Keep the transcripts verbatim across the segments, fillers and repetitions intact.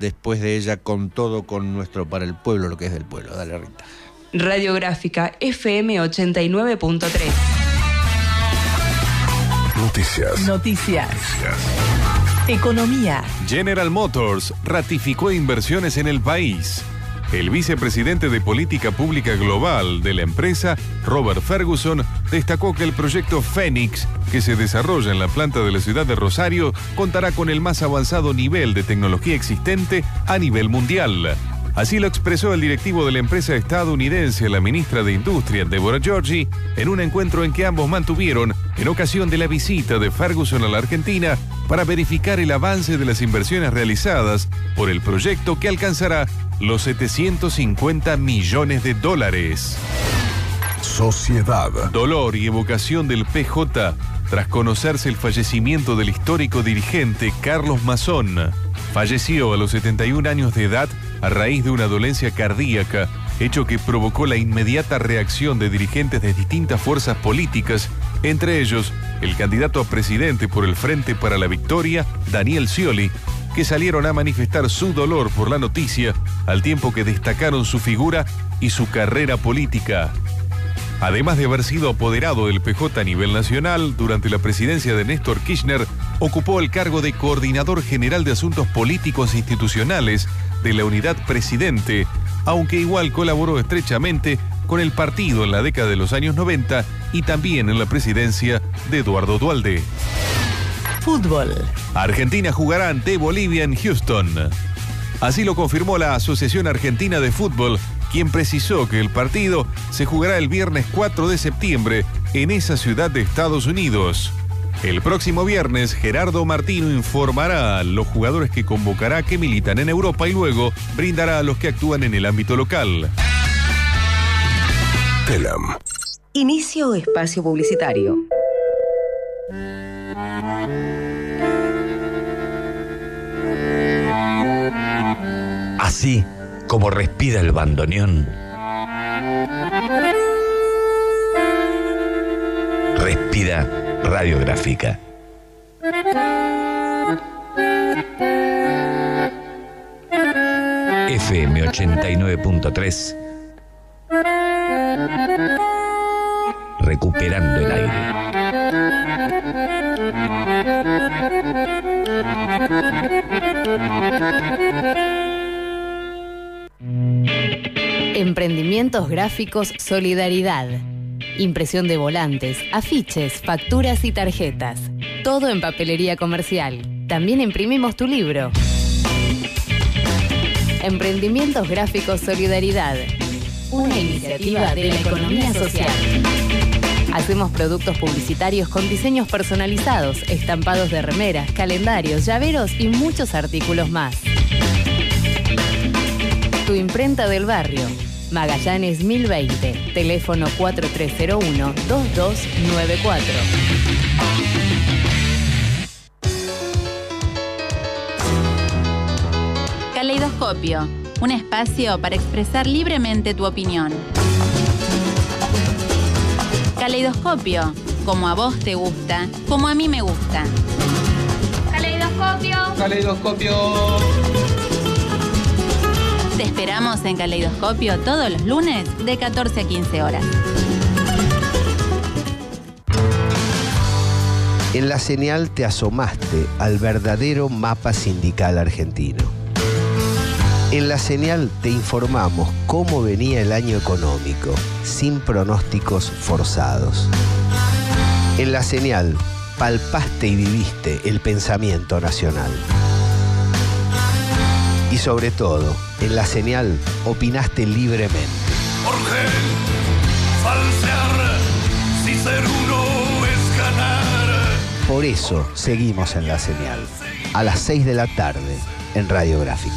después de ella con todo, con nuestro para el pueblo, lo que es del pueblo. Dale, Rita. Radiográfica F M ochenta y nueve punto tres. Noticias. Noticias. Economía. General Motors ratificó inversiones en el país. El vicepresidente de Política Pública Global de la empresa, Robert Ferguson, destacó que el proyecto Fénix, que se desarrolla en la planta de la ciudad de Rosario, contará con el más avanzado nivel de tecnología existente a nivel mundial. Así lo expresó el directivo de la empresa estadounidense, la ministra de Industria, Deborah Georgie, en un encuentro en que ambos mantuvieron en ocasión de la visita de Ferguson a la Argentina para verificar el avance de las inversiones realizadas por el proyecto que alcanzará los setecientos cincuenta millones de dólares. Sociedad. Dolor y evocación del P J tras conocerse el fallecimiento del histórico dirigente Carlos Mazón. Falleció a los setenta y un años de edad a raíz de una dolencia cardíaca, hecho que provocó la inmediata reacción de dirigentes de distintas fuerzas políticas, entre ellos el candidato a presidente por el Frente para la Victoria, Daniel Scioli, que salieron a manifestar su dolor por la noticia, al tiempo que destacaron su figura y su carrera política. Además de haber sido apoderado del P J a nivel nacional, durante la presidencia de Néstor Kirchner, ocupó el cargo de Coordinador General de Asuntos Políticos e Institucionales de la Unidad Presidente, aunque igual colaboró estrechamente con el partido en la década de los años noventa y también en la presidencia de Eduardo Duhalde. Fútbol. Argentina jugará ante Bolivia en Houston. Así lo confirmó la Asociación Argentina de Fútbol, quien precisó que el partido se jugará el viernes cuatro de septiembre en esa ciudad de Estados Unidos. El próximo viernes, Gerardo Martino informará a los jugadores que convocará que militan en Europa y luego brindará a los que actúan en el ámbito local. Telam. Inicio espacio publicitario. Así como respira el bandoneón, respira Radiográfica. F M ochenta y nueve punto tres. Recuperando el aire. Emprendimientos gráficos Solidaridad. Impresión de volantes, afiches, facturas y tarjetas. Todo en papelería comercial. También imprimimos tu libro. Emprendimientos gráficos Solidaridad. Una iniciativa de la economía social. Hacemos productos publicitarios con diseños personalizados, estampados de remeras, calendarios, llaveros y muchos artículos más. Tu imprenta del barrio. Magallanes mil veinte. Teléfono cuatro tres cero uno, dos dos nueve cuatro. Caleidoscopio. Un espacio para expresar libremente tu opinión. Caleidoscopio. Como a vos te gusta, como a mí me gusta. Caleidoscopio. Caleidoscopio. Te esperamos en Caleidoscopio todos los lunes de catorce a quince horas. En La Señal te asomaste al verdadero mapa sindical argentino. En La Señal te informamos cómo venía el año económico, sin pronósticos forzados. En La Señal palpaste y viviste el pensamiento nacional. Y sobre todo, en La Señal opinaste libremente. Jorge, falsear, si ser uno es ganar. Por eso seguimos en La Señal, a las seis de la tarde, en Radiográfica.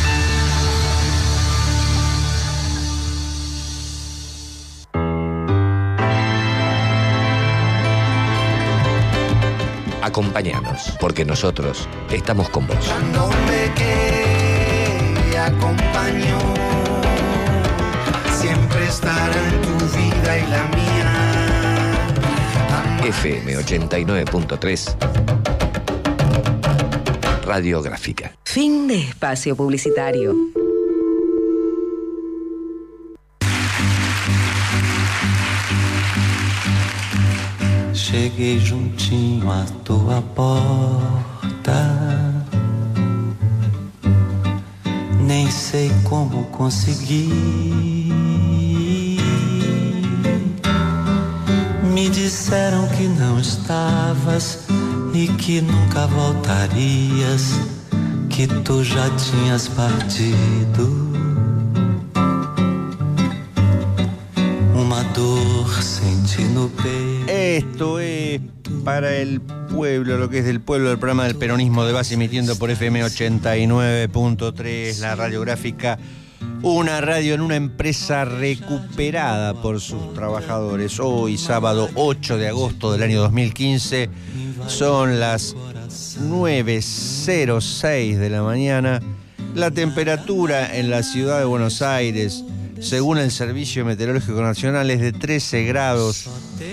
Acompáñanos, porque nosotros estamos con vos. Donde que acompañó, siempre estará en tu vida y la mía. F M ochenta y nueve punto tres. Radiográfica. Fin de espacio publicitario. Cheguei juntinho à tua porta, nem sei como consegui. Me disseram que não estavas e que nunca voltarias, que tu já tinhas partido. Uma dor senti no peito. Esto es para el pueblo, lo que es del pueblo, el programa del peronismo de base, emitiendo por F M ochenta y nueve punto tres, la radiográfica. Una radio en una empresa recuperada por sus trabajadores. Hoy, sábado ocho de agosto del año dos mil quince, son las nueve cero seis de la mañana. La temperatura en la ciudad de Buenos Aires, según el Servicio Meteorológico Nacional, es de trece grados,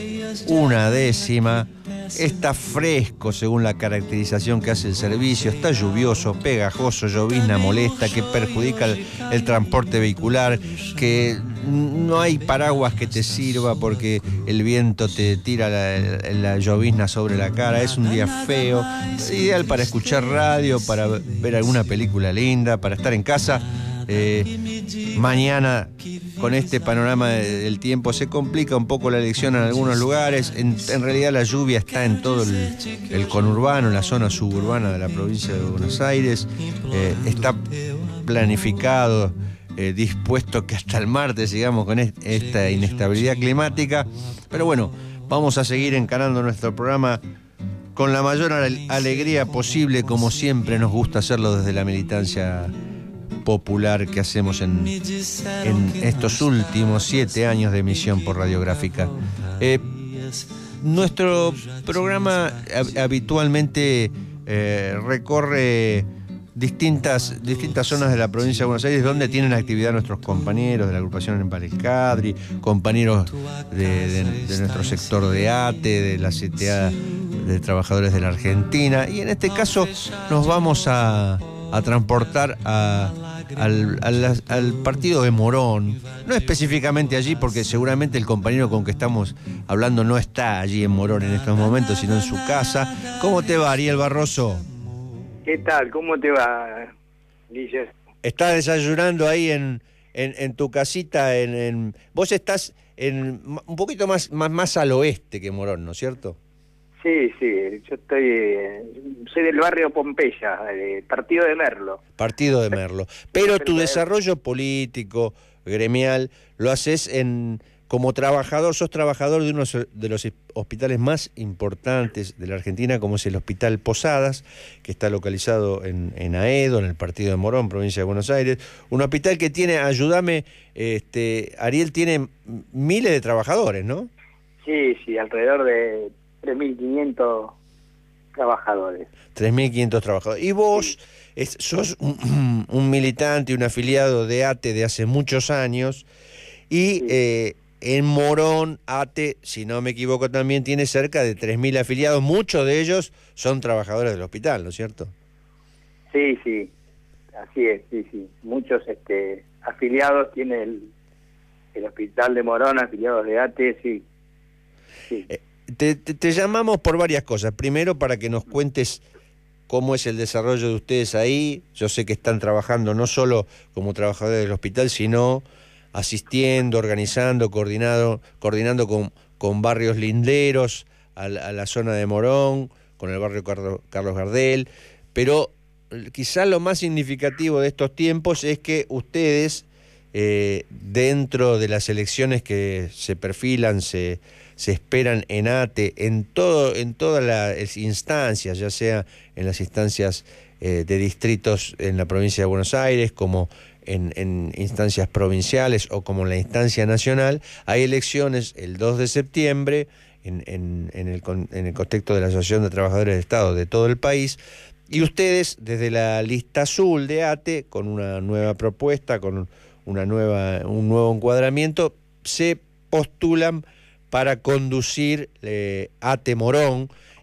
una décima. Está fresco según la caracterización que hace el servicio. Está lluvioso, pegajoso, llovizna molesta que perjudica el, el transporte vehicular, que no hay paraguas que te sirva porque el viento te tira la, la llovizna sobre la cara. Es un día feo, es ideal para escuchar radio, para ver alguna película linda, para estar en casa. Eh, mañana, con este panorama del tiempo, se complica un poco la elección en algunos lugares. En, en realidad la lluvia está en todo el, el conurbano, en la zona suburbana de la provincia de Buenos Aires. Eh, está planificado, eh, dispuesto que hasta el martes sigamos con est- esta inestabilidad climática. Pero bueno, vamos a seguir encarando nuestro programa con la mayor ale- alegría posible, como siempre nos gusta hacerlo desde la militancia popular que hacemos en, en estos últimos siete años de emisión por radiográfica. Eh, nuestro programa hab- habitualmente eh, recorre distintas, distintas zonas de la provincia de Buenos Aires donde tienen actividad nuestros compañeros de la agrupación en Palescadri, compañeros de, de, de nuestro sector de A T E, de la C T A de Trabajadores de la Argentina, y en este caso nos vamos a, a transportar a Al, al, al partido de Morón, no específicamente allí, porque seguramente el compañero con que estamos hablando no está allí en Morón en estos momentos, sino en su casa. ¿Cómo te va, Ariel Barroso? ¿Qué tal? ¿Cómo te va, Guillermo? ¿Estás desayunando ahí en, en, en tu casita? En, en... Vos estás en, un poquito más, más, más al oeste que Morón, ¿no es cierto? Sí, sí, yo estoy, eh, soy del barrio Pompeya, eh, partido de Merlo. Partido de Merlo. Pero tu desarrollo político, gremial, lo haces en como trabajador, sos trabajador de uno de los hospitales más importantes de la Argentina, como es el Hospital Posadas, que está localizado en, en Aedo, en el partido de Morón, provincia de Buenos Aires. Un hospital que tiene, ayúdame, este, Ariel, tiene miles de trabajadores, ¿no? Sí, sí, alrededor de tres mil quinientos trabajadores. tres mil quinientos trabajadores. Y vos sí. es, sos un, un militante, un afiliado de A T E de hace muchos años, y sí. eh, en Morón, A T E, si no me equivoco, también tiene cerca de tres mil afiliados. Muchos de ellos son trabajadores del hospital, ¿no es cierto? Sí, sí, así es, sí, sí. Muchos este, afiliados tiene el, el hospital de Morón, afiliados de A T E, sí. sí. Eh, Te, te, te llamamos por varias cosas. Primero, para que nos cuentes cómo es el desarrollo de ustedes ahí. Yo sé que están trabajando no solo como trabajadores del hospital, sino asistiendo, organizando, coordinado, coordinando con, con barrios linderos a, a la zona de Morón, con el barrio Carlos, Carlos Gardel. Pero quizás lo más significativo de estos tiempos es que ustedes, eh, dentro de las elecciones que se perfilan, se... se esperan en A T E, en todo, en todas las instancias, ya sea en las instancias eh, de distritos en la provincia de Buenos Aires, como en, en instancias provinciales o como en la instancia nacional. Hay elecciones el dos de septiembre en, en, en, el, en el contexto de la Asociación de Trabajadores del Estado de todo el país, y ustedes desde la lista azul de A T E, con una nueva propuesta, con una nueva, un nuevo encuadramiento, se postulan para conducir eh, A T E Morón,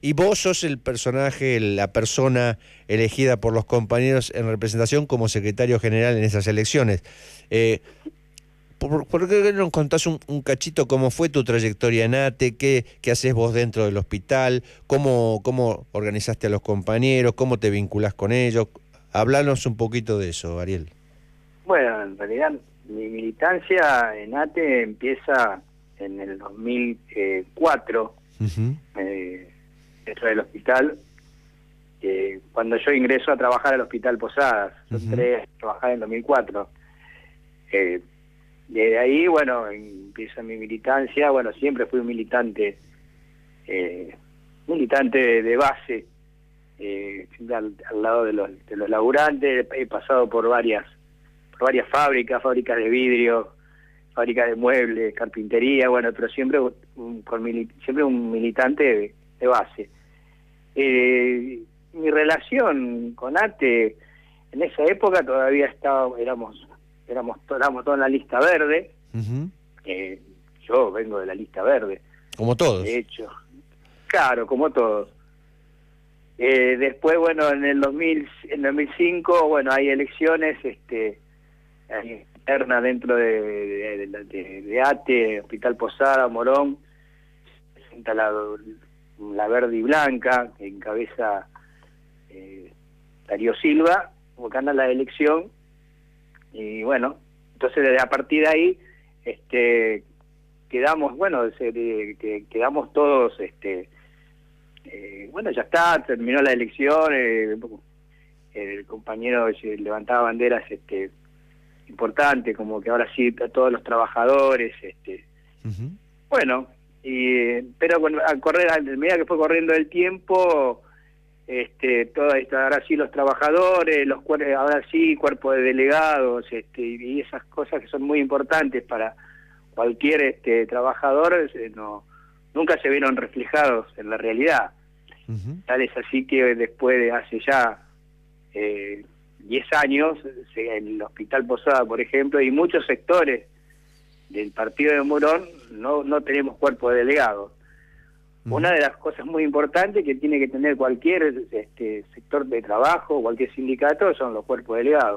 y vos sos el personaje, la persona elegida por los compañeros en representación como secretario general en esas elecciones. Eh, ¿por, ¿Por qué no nos contás un, un cachito cómo fue tu trayectoria en ATE? ¿Qué, qué haces vos dentro del hospital? ¿Cómo, cómo organizaste a los compañeros? ¿Cómo te vinculás con ellos? Hablanos un poquito de eso, Ariel. Bueno, en realidad mi militancia en ATE empieza en el dos mil cuatro, uh-huh. eh, dentro del hospital, eh, cuando yo ingreso a trabajar al Hospital Posadas. Yo uh-huh. entré a trabajar en dos mil cuatro. Eh, desde ahí, bueno, empieza mi militancia. Bueno, siempre fui un militante, eh, militante de, de base, eh, al, al lado de los, de los laburantes. He pasado por varias, por varias fábricas, fábricas de vidrio, fábrica de muebles, carpintería, bueno, pero siempre un, con mili siempre un militante de, de base. Eh, mi relación con ATE, en esa época todavía estaba, éramos, éramos, éramos todos en la lista verde. Uh-huh. eh, yo vengo de la lista verde. Como todos. De hecho, claro, como todos. Eh, después, bueno, en el dos mil, en dos mil cinco, bueno, hay elecciones, este, hay interna dentro de, de, de, de, de ATE, Hospital Posada, Morón, presenta la, la verde y blanca, que encabeza eh, Darío Silva, como gana la elección, y bueno, entonces desde a partir de ahí, este, quedamos, bueno, se, de, que, quedamos todos, este, eh, bueno, ya está, terminó la elección, eh, el compañero levantaba banderas, este, importante, como que ahora sí a todos los trabajadores, este uh-huh. bueno, y pero bueno, al correr, a medida que fue corriendo el tiempo, este toda esta, ahora sí los trabajadores, los ahora sí cuerpo de delegados, este y esas cosas que son muy importantes para cualquier este trabajador, no nunca se vieron reflejados en la realidad. Uh-huh. Tal es así que después de hace ya eh, diez años, en el Hospital Posada, por ejemplo, y muchos sectores del partido de Morón, no, no tenemos cuerpo de delegados. Uh-huh. Una de las cosas muy importantes que tiene que tener cualquier este, sector de trabajo, cualquier sindicato, son los cuerpos delegados.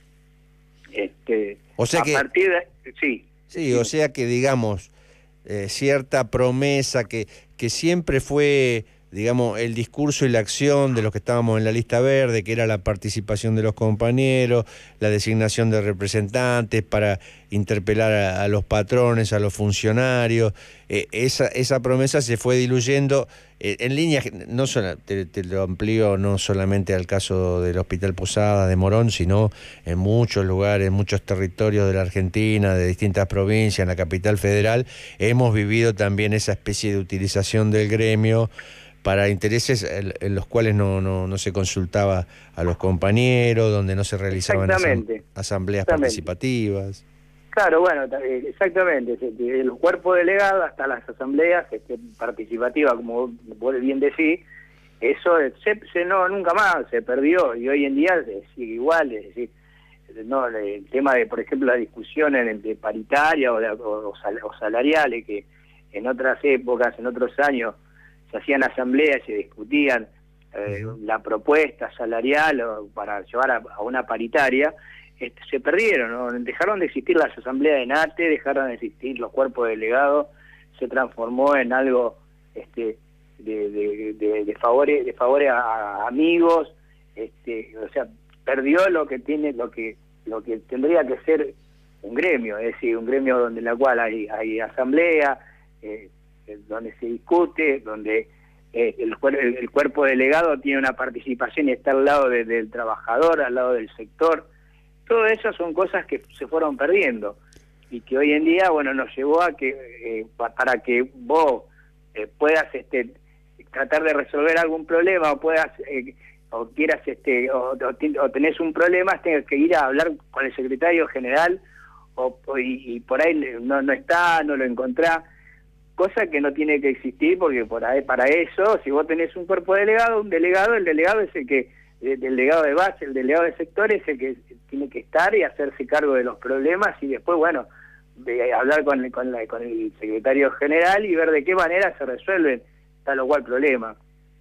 Este, o sea a que, partir de, sí, sí, sí, o sea que, digamos, eh, cierta promesa que, que siempre fue, digamos, el discurso y la acción de los que estábamos en la lista verde, que era la participación de los compañeros, la designación de representantes para interpelar a, a los patrones, a los funcionarios, eh, esa, esa promesa se fue diluyendo eh, en líneas, no solo, te, te lo amplío no solamente al caso del Hospital Posada de Morón, sino en muchos lugares, en muchos territorios de la Argentina, de distintas provincias, en la capital federal, hemos vivido también esa especie de utilización del gremio para intereses en, en los cuales no, no, no se consultaba a los compañeros, donde no se realizaban asam asambleas participativas. Claro, bueno, exactamente. Los cuerpos delegados hasta las asambleas este, participativas, como vos bien decís, eso se, se, no nunca más se perdió, y hoy en día sigue igual. Es decir, no, el tema de, por ejemplo, la discusión en, de paritaria o, de, o, o salariales, que en otras épocas, en otros años, se hacían asambleas y se discutían eh, la propuesta salarial o para llevar a, a una paritaria, este, se perdieron, ¿no? Dejaron de existir las asambleas en ATE, dejaron de existir los cuerpos delegados, se transformó en algo este, de, de, de, de favores, de favores a, a amigos, este, o sea, perdió lo que tiene, lo que, lo que tendría que ser un gremio, es decir, un gremio donde en la cual hay, hay asamblea, eh, donde se discute, donde eh, el, el, el cuerpo delegado tiene una participación y está al lado de, del trabajador, al lado del sector. Todo eso son cosas que se fueron perdiendo y que hoy en día, bueno, nos llevó a que eh, para que vos eh, puedas este, tratar de resolver algún problema o puedas eh, o quieras este o, o, o tenés un problema, tengas que ir a hablar con el secretario general o, o y, y por ahí no, no está, no lo encontrás. Cosa que no tiene que existir, porque por ahí, para eso, si vos tenés un cuerpo delegado, un delegado, el delegado es el que, el delegado de base, el delegado de sector es el que tiene que estar y hacerse cargo de los problemas y después, bueno, de hablar con, con, la, con el secretario general y ver de qué manera se resuelven tal o cual problema.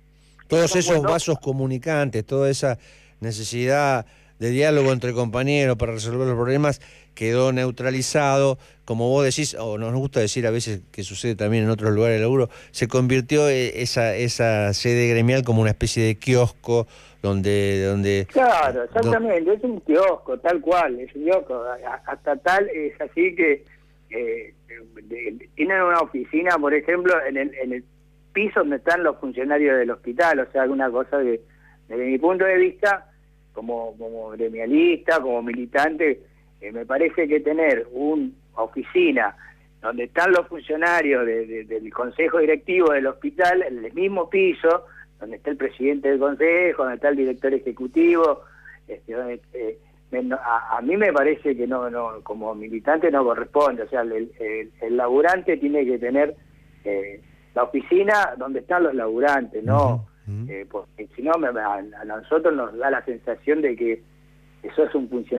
Todos esos vasos comunicantes, toda esa necesidad de diálogo entre compañeros para resolver los problemas quedó neutralizado, como vos decís, o nos gusta decir a veces que sucede también en otros lugares del laburo, se convirtió esa esa sede gremial como una especie de kiosco donde... donde claro, exactamente, donde... es un kiosco, tal cual, es un kiosco, hasta tal es así que eh, de, de, tienen una oficina, por ejemplo, en el, en el piso donde están los funcionarios del hospital, o sea, alguna cosa que desde mi punto de vista, como, como gremialista, como militante, eh, me parece que tener una oficina donde están los funcionarios de, de, del consejo directivo del hospital, en el mismo piso, donde está el presidente del consejo, donde está el director ejecutivo, este, donde, eh, me, no, a, a mí me parece que no, no, como militante no corresponde, o sea, el, el, el laburante tiene que tener eh, la oficina donde están los laburantes, ¿no? Uh-huh. eh, porque si no, me, a, a nosotros nos da la sensación de que eso es un funcionario